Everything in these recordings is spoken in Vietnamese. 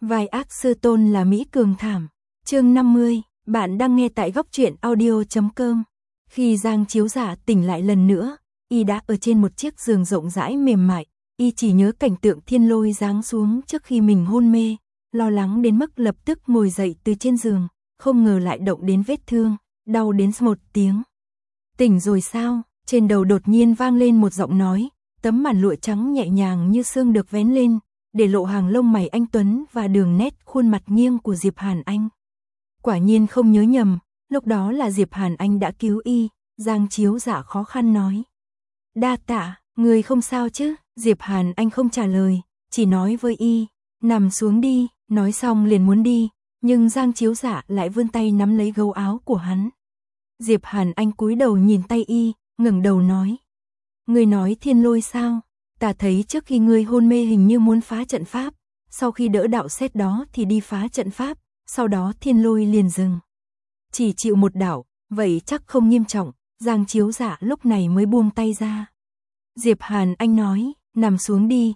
Vai ác sư tôn là Mỹ Cường thảm. Chương 50, bạn đang nghe tại góc truyện audio.com. Khi Giang Chiếu Giả tỉnh lại lần nữa, y đã ở trên một chiếc giường rộng rãi mềm mại, y chỉ nhớ cảnh tượng thiên lôi giáng xuống trước khi mình hôn mê, lo lắng đến mức lập tức ngồi dậy từ trên giường, không ngờ lại động đến vết thương, đau đến một tiếng. Tỉnh rồi sao? Trên đầu đột nhiên vang lên một giọng nói, tấm màn lụa trắng nhẹ nhàng như sương được vén lên, để lộ hàng lông mày anh tuấn và đường nét khuôn mặt nghiêng của Diệp Hàn Anh. Quả nhiên không nhớ nhầm, lúc đó là Diệp Hàn Anh đã cứu y. Giang Chiếu Giả khó khăn nói. Đa tạ, người không sao chứ? Diệp Hàn Anh không trả lời, chỉ nói với y, nằm xuống đi. Nói xong liền muốn đi, nhưng Giang Chiếu Giả lại vươn tay nắm lấy gấu áo của hắn. Diệp Hàn Anh cúi đầu nhìn tay y, ngẩng đầu nói. Ngươi nói thiên lôi sao? Ta thấy trước khi ngươi hôn mê hình như muốn phá trận pháp, sau khi đỡ đạo xét đó thì đi phá trận pháp, sau đó thiên lôi liền dừng. Chỉ chịu một đạo, vậy chắc không nghiêm trọng. Giang Chiếu Giả lúc này mới buông tay ra. Diệp Hàn Anh nói, nằm xuống đi,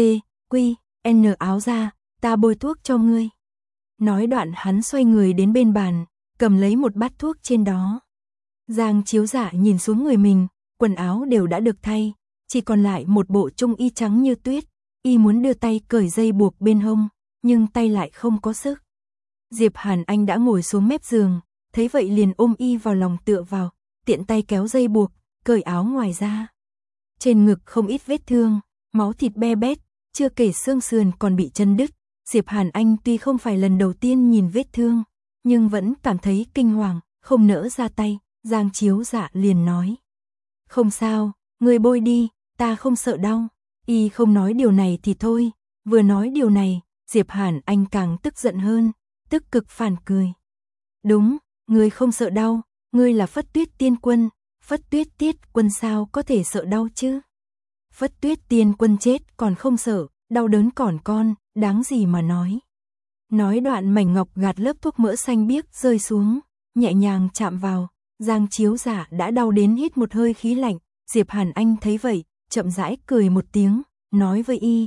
N áo ra, ta bôi thuốc cho ngươi. Nói đoạn hắn xoay người đến bên bàn, cầm lấy một bát thuốc trên đó. Giang Chiếu Giả nhìn xuống người mình, quần áo đều đã được thay, chỉ còn lại một bộ trung y trắng như tuyết. Y muốn đưa tay cởi dây buộc bên hông, nhưng tay lại không có sức. Diệp Hàn Anh đã ngồi xuống mép giường, thấy vậy liền ôm y vào lòng tựa vào, tiện tay kéo dây buộc, cởi áo ngoài ra. Trên ngực không ít vết thương, máu thịt be bét, chưa kể xương sườn còn bị chấn đứt. Diệp Hàn Anh tuy không phải lần đầu tiên nhìn vết thương, nhưng vẫn cảm thấy kinh hoàng, không nỡ ra tay. Giang Chiếu Giả liền nói. Không sao, người bôi đi, ta không sợ đau. Y không nói điều này thì thôi, vừa nói điều này, Diệp Hàn Anh càng tức giận hơn, tức cực phản cười. Đúng, ngươi không sợ đau, ngươi là Phất Tuyết Tiên Quân, Phất Tuyết Tiết Quân sao có thể sợ đau chứ? Phất Tuyết Tiên Quân chết còn không sợ, đau đớn còn con, đáng gì mà nói. Nói đoạn mảnh ngọc gạt lớp thuốc mỡ xanh biếc rơi xuống, nhẹ nhàng chạm vào, Giang Chiếu Giả đã đau đến hít một hơi khí lạnh. Diệp Hàn Anh thấy vậy, chậm rãi cười một tiếng, nói với y.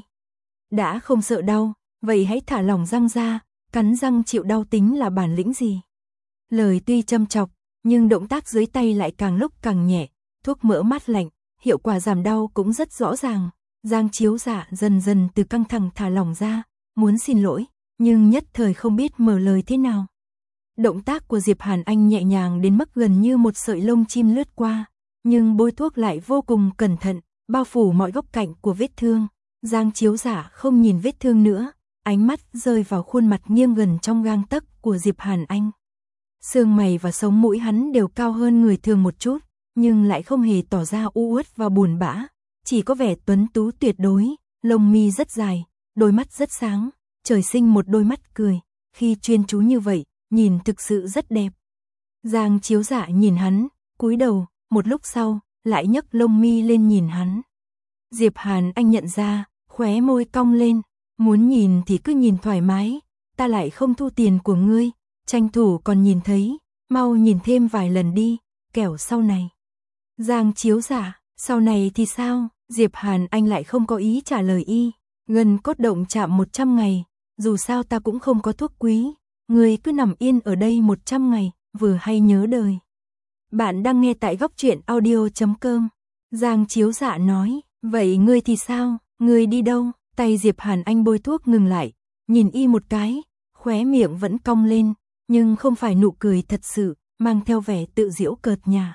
Đã không sợ đau, vậy hãy thả lỏng răng ra, cắn răng chịu đau tính là bản lĩnh gì. Lời tuy châm chọc, nhưng động tác dưới tay lại càng lúc càng nhẹ, thuốc mỡ mát lạnh, hiệu quả giảm đau cũng rất rõ ràng. Giang Chiếu Giả dần dần từ căng thẳng thả lỏng ra, muốn xin lỗi, nhưng nhất thời không biết mở lời thế nào. Động tác của Diệp Hàn Anh nhẹ nhàng đến mức gần như một sợi lông chim lướt qua, nhưng bôi thuốc lại vô cùng cẩn thận, bao phủ mọi góc cạnh của vết thương. Giang Chiếu Giả không nhìn vết thương nữa, ánh mắt rơi vào khuôn mặt nghiêng gần trong gang tấc của Diệp Hàn Anh. Xương mày và sống mũi hắn đều cao hơn người thường một chút, nhưng lại không hề tỏ ra u uất và buồn bã, chỉ có vẻ tuấn tú tuyệt đối, lông mi rất dài, đôi mắt rất sáng, trời sinh một đôi mắt cười, khi chuyên chú như vậy, nhìn thực sự rất đẹp. Giang Chiếu Giả nhìn hắn, cúi đầu, một lúc sau, lại nhấc lông mi lên nhìn hắn. Diệp Hàn Anh nhận ra, khóe môi cong lên, muốn nhìn thì cứ nhìn thoải mái, ta lại không thu tiền của ngươi, tranh thủ còn nhìn thấy, mau nhìn thêm vài lần đi, kẻo sau này. Giang Chiếu Giả, sau này thì sao? Diệp Hàn Anh lại không có ý trả lời y, gần cốt động chạm 100 ngày, dù sao ta cũng không có thuốc quý, ngươi cứ nằm yên ở đây 100 ngày, vừa hay nhớ đời. Bạn đang nghe tại góc truyện audio.com. Giang Chiếu Giả nói, vậy ngươi thì sao, ngươi đi đâu? Tay Diệp Hàn Anh bôi thuốc ngừng lại, nhìn y một cái, khóe miệng vẫn cong lên, nhưng không phải nụ cười thật sự, mang theo vẻ tự giễu cợt nhả.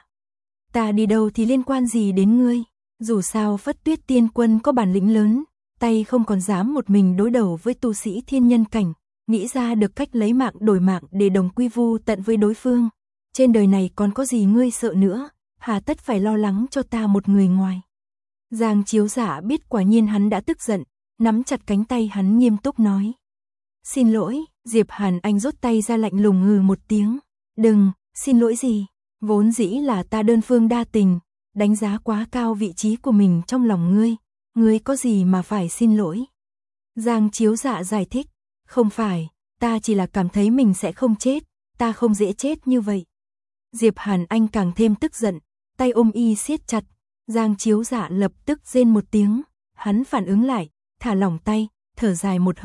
Ta đi đâu thì liên quan gì đến ngươi, dù sao Phất Tuyết Tiên Quân có bản lĩnh lớn, tay không còn dám một mình đối đầu với tu sĩ thiên nhân cảnh, nghĩ ra được cách lấy mạng đổi mạng để đồng quy vu tận với đối phương. Trên đời này còn có gì ngươi sợ nữa, hà tất phải lo lắng cho ta một người ngoài. Giang Chiếu Giả biết quả nhiên hắn đã tức giận, nắm chặt cánh tay hắn nghiêm túc nói. Xin lỗi, Diệp Hàn Anh rút tay ra lạnh lùng ngừ một tiếng. Đừng, xin lỗi gì, vốn dĩ là ta đơn phương đa tình, đánh giá quá cao vị trí của mình trong lòng ngươi có gì mà phải xin lỗi. Giang Chiếu Giả giải thích, không phải, ta chỉ là cảm thấy mình sẽ không chết, ta không dễ chết như vậy. Diệp Hàn Anh càng thêm tức giận, tay ôm y siết chặt. Giang Chiếu Giả lập tức rên một tiếng, hắn phản ứng lại, thả lỏng tay, thở dài một hơi,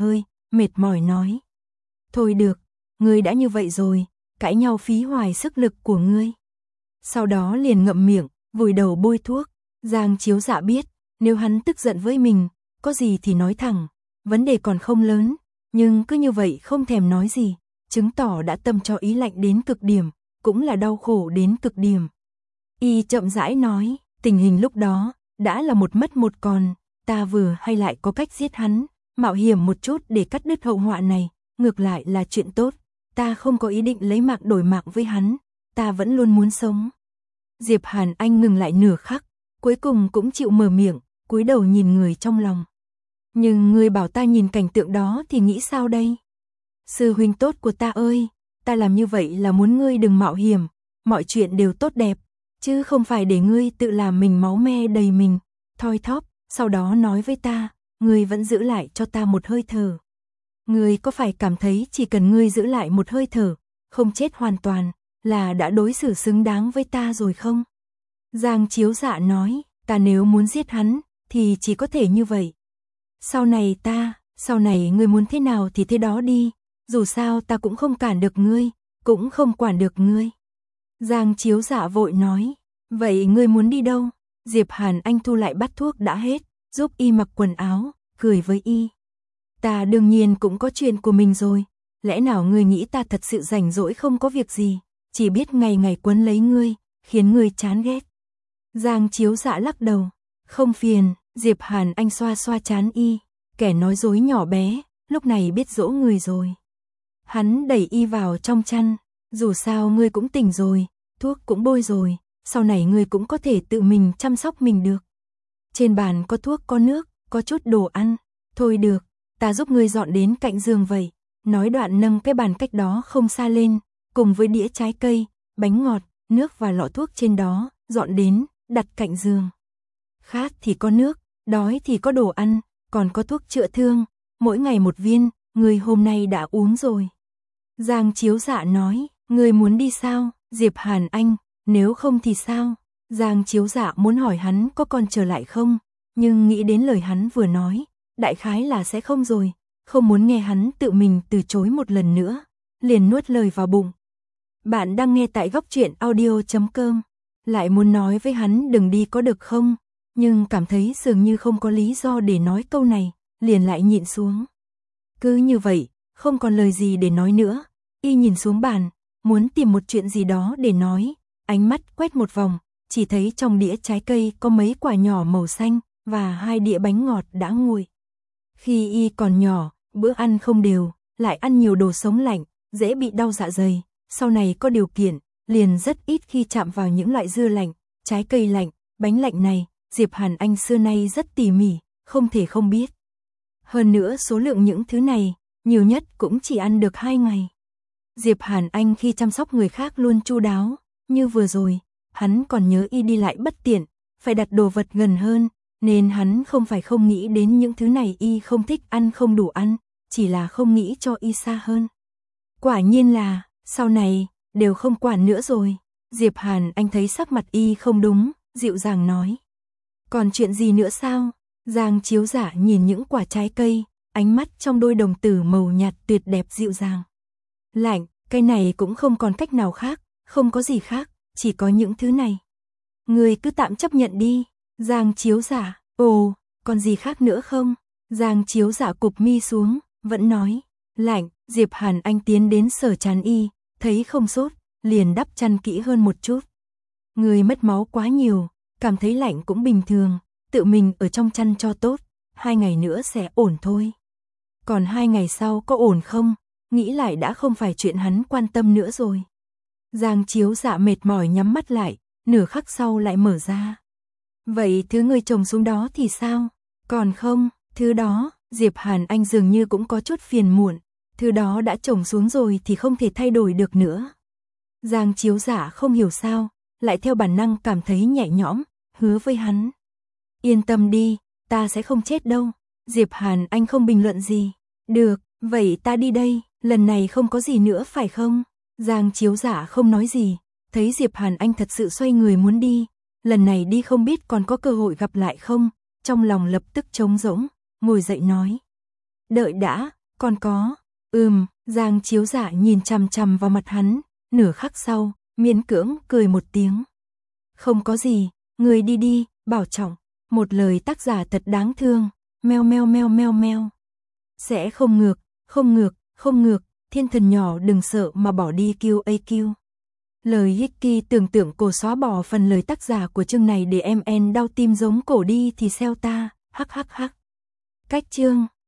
mệt mỏi nói. Thôi được, ngươi đã như vậy rồi, cãi nhau phí hoài sức lực của ngươi. Sau đó liền ngậm miệng, vùi đầu bôi thuốc. Giang Chiếu Dạ biết, nếu hắn tức giận với mình, có gì thì nói thẳng, vấn đề còn không lớn, nhưng cứ như vậy không thèm nói gì, chứng tỏ đã tâm cho ý lạnh đến cực điểm, cũng là đau khổ đến cực điểm. Y chậm rãi nói, tình hình lúc đó, đã là một mất một còn, ta vừa hay lại có cách giết hắn, mạo hiểm một chút để cắt đứt hậu họa này, ngược lại là chuyện tốt, ta không có ý định lấy mạng đổi mạng với hắn, ta vẫn luôn muốn sống. Diệp Hàn Anh ngừng lại nửa khắc, cuối cùng cũng chịu mở miệng, cúi đầu nhìn người trong lòng. Nhưng ngươi bảo ta nhìn cảnh tượng đó thì nghĩ sao đây? Sư huynh tốt của ta ơi, ta làm như vậy là muốn ngươi đừng mạo hiểm, mọi chuyện đều tốt đẹp, chứ không phải để ngươi tự làm mình máu me đầy mình, thoi thóp, sau đó nói với ta, ngươi vẫn giữ lại cho ta một hơi thở. Ngươi có phải cảm thấy chỉ cần ngươi giữ lại một hơi thở, không chết hoàn toàn, là đã đối xử xứng đáng với ta rồi không? Giang Chiếu Dạ nói, ta nếu muốn giết hắn, thì chỉ có thể như vậy. Sau này ngươi muốn thế nào thì thế đó đi, dù sao ta cũng không cản được ngươi, cũng không quản được ngươi. Giang Chiếu Dạ vội nói, vậy ngươi muốn đi đâu? Diệp Hàn Anh thu lại bát thuốc đã hết, giúp y mặc quần áo, cười với y. Ta đương nhiên cũng có chuyện của mình rồi, lẽ nào ngươi nghĩ ta thật sự rảnh rỗi không có việc gì, chỉ biết ngày ngày quấn lấy ngươi, khiến ngươi chán ghét. Giang Chiếu Dạ lắc đầu, không phiền. Diệp Hàn Anh xoa xoa trán y, kẻ nói dối nhỏ bé, lúc này biết dỗ người rồi. Hắn đẩy y vào trong chăn, dù sao ngươi cũng tỉnh rồi, thuốc cũng bôi rồi, sau này ngươi cũng có thể tự mình chăm sóc mình được. Trên bàn có thuốc có nước, có chút đồ ăn, thôi được, ta giúp ngươi dọn đến cạnh giường vậy. Nói đoạn nâng cái bàn cách đó không xa lên, cùng với đĩa trái cây, bánh ngọt, nước và lọ thuốc trên đó, dọn đến, đặt cạnh giường. Khát thì có nước, đói thì có đồ ăn, còn có thuốc chữa thương, mỗi ngày một viên, ngươi hôm nay đã uống rồi. Giang Chiếu Dạ nói, ngươi muốn đi sao? Diệp Hàn Anh, nếu không thì sao? Giang Chiếu Dạ muốn hỏi hắn có còn trở lại không, nhưng nghĩ đến lời hắn vừa nói, đại khái là sẽ không rồi, không muốn nghe hắn tự mình từ chối một lần nữa, liền nuốt lời vào bụng. Bạn đang nghe tại Góc Truyện Audio.com, lại muốn nói với hắn đừng đi có được không? Nhưng cảm thấy dường như không có lý do để nói câu này, liền lại nhịn xuống. Cứ như vậy, không còn lời gì để nói nữa, y nhìn xuống bàn, muốn tìm một chuyện gì đó để nói, ánh mắt quét một vòng, chỉ thấy trong đĩa trái cây có mấy quả nhỏ màu xanh, và 2 đĩa bánh ngọt đã nguội. Khi y còn nhỏ, bữa ăn không đều, lại ăn nhiều đồ sống lạnh, dễ bị đau dạ dày, sau này có điều kiện, liền rất ít khi chạm vào những loại dưa lạnh, trái cây lạnh, bánh lạnh này. Diệp Hàn Anh xưa nay rất tỉ mỉ, không thể không biết. Hơn nữa số lượng những thứ này, nhiều nhất cũng chỉ ăn được 2 ngày. Diệp Hàn Anh khi chăm sóc người khác luôn chu đáo, như vừa rồi, hắn còn nhớ y đi lại bất tiện, phải đặt đồ vật gần hơn, nên hắn không phải không nghĩ đến những thứ này y không thích ăn không đủ ăn, chỉ là không nghĩ cho y xa hơn. Quả nhiên là, sau này, đều không quản nữa rồi. Diệp Hàn Anh thấy sắc mặt y không đúng, dịu dàng nói. Còn chuyện gì nữa sao? Giang Chiếu Dạ nhìn những quả trái cây, ánh mắt trong đôi đồng tử màu nhạt tuyệt đẹp dịu dàng. Lạnh, cái này cũng không còn cách nào khác, không có gì khác, chỉ có những thứ này. Người cứ tạm chấp nhận đi. Giang Chiếu Dạ, ồ, còn gì khác nữa không? Giang Chiếu Dạ cụp mi xuống, vẫn nói. Lạnh, Diệp Hàn Anh tiến đến sờ trán y, thấy không sốt, liền đắp chăn kỹ hơn một chút. Người mất máu quá nhiều, cảm thấy lạnh cũng bình thường, tự mình ở trong chăn cho tốt, 2 ngày nữa sẽ ổn thôi. Còn 2 ngày sau có ổn không, nghĩ lại đã không phải chuyện hắn quan tâm nữa rồi. Giang Chiếu Dạ mệt mỏi nhắm mắt lại, nửa khắc sau lại mở ra. Vậy thứ người trồng xuống đó thì sao? Còn không, thứ đó, Diệp Hàn Anh dường như cũng có chút phiền muộn, thứ đó đã trồng xuống rồi thì không thể thay đổi được nữa. Giang Chiếu Dạ không hiểu sao, lại theo bản năng cảm thấy nhẹ nhõm, hứa với hắn. Yên tâm đi, ta sẽ không chết đâu. Diệp Hàn Anh không bình luận gì. Được, vậy ta đi đây, lần này không có gì nữa phải không? Giang Chiếu Dạ không nói gì, thấy Diệp Hàn Anh thật sự xoay người muốn đi, lần này đi không biết còn có cơ hội gặp lại không, trong lòng lập tức trống rỗng, ngồi dậy nói. Đợi đã, Còn có, Giang Chiếu Dạ nhìn chằm chằm vào mặt hắn, nửa khắc sau, miễn cưỡng cười một tiếng. Không có gì, người đi đi, bảo trọng, một lời tác giả thật đáng thương, meo meo meo meo meo. Sẽ không ngược, thiên thần nhỏ đừng sợ mà bỏ đi QAQ. Lời Hickey tưởng tượng cổ xóa bỏ phần lời tác giả của chương này để em đau tim giống cổ đi thì xeo ta, hắc hắc hắc. Cách chương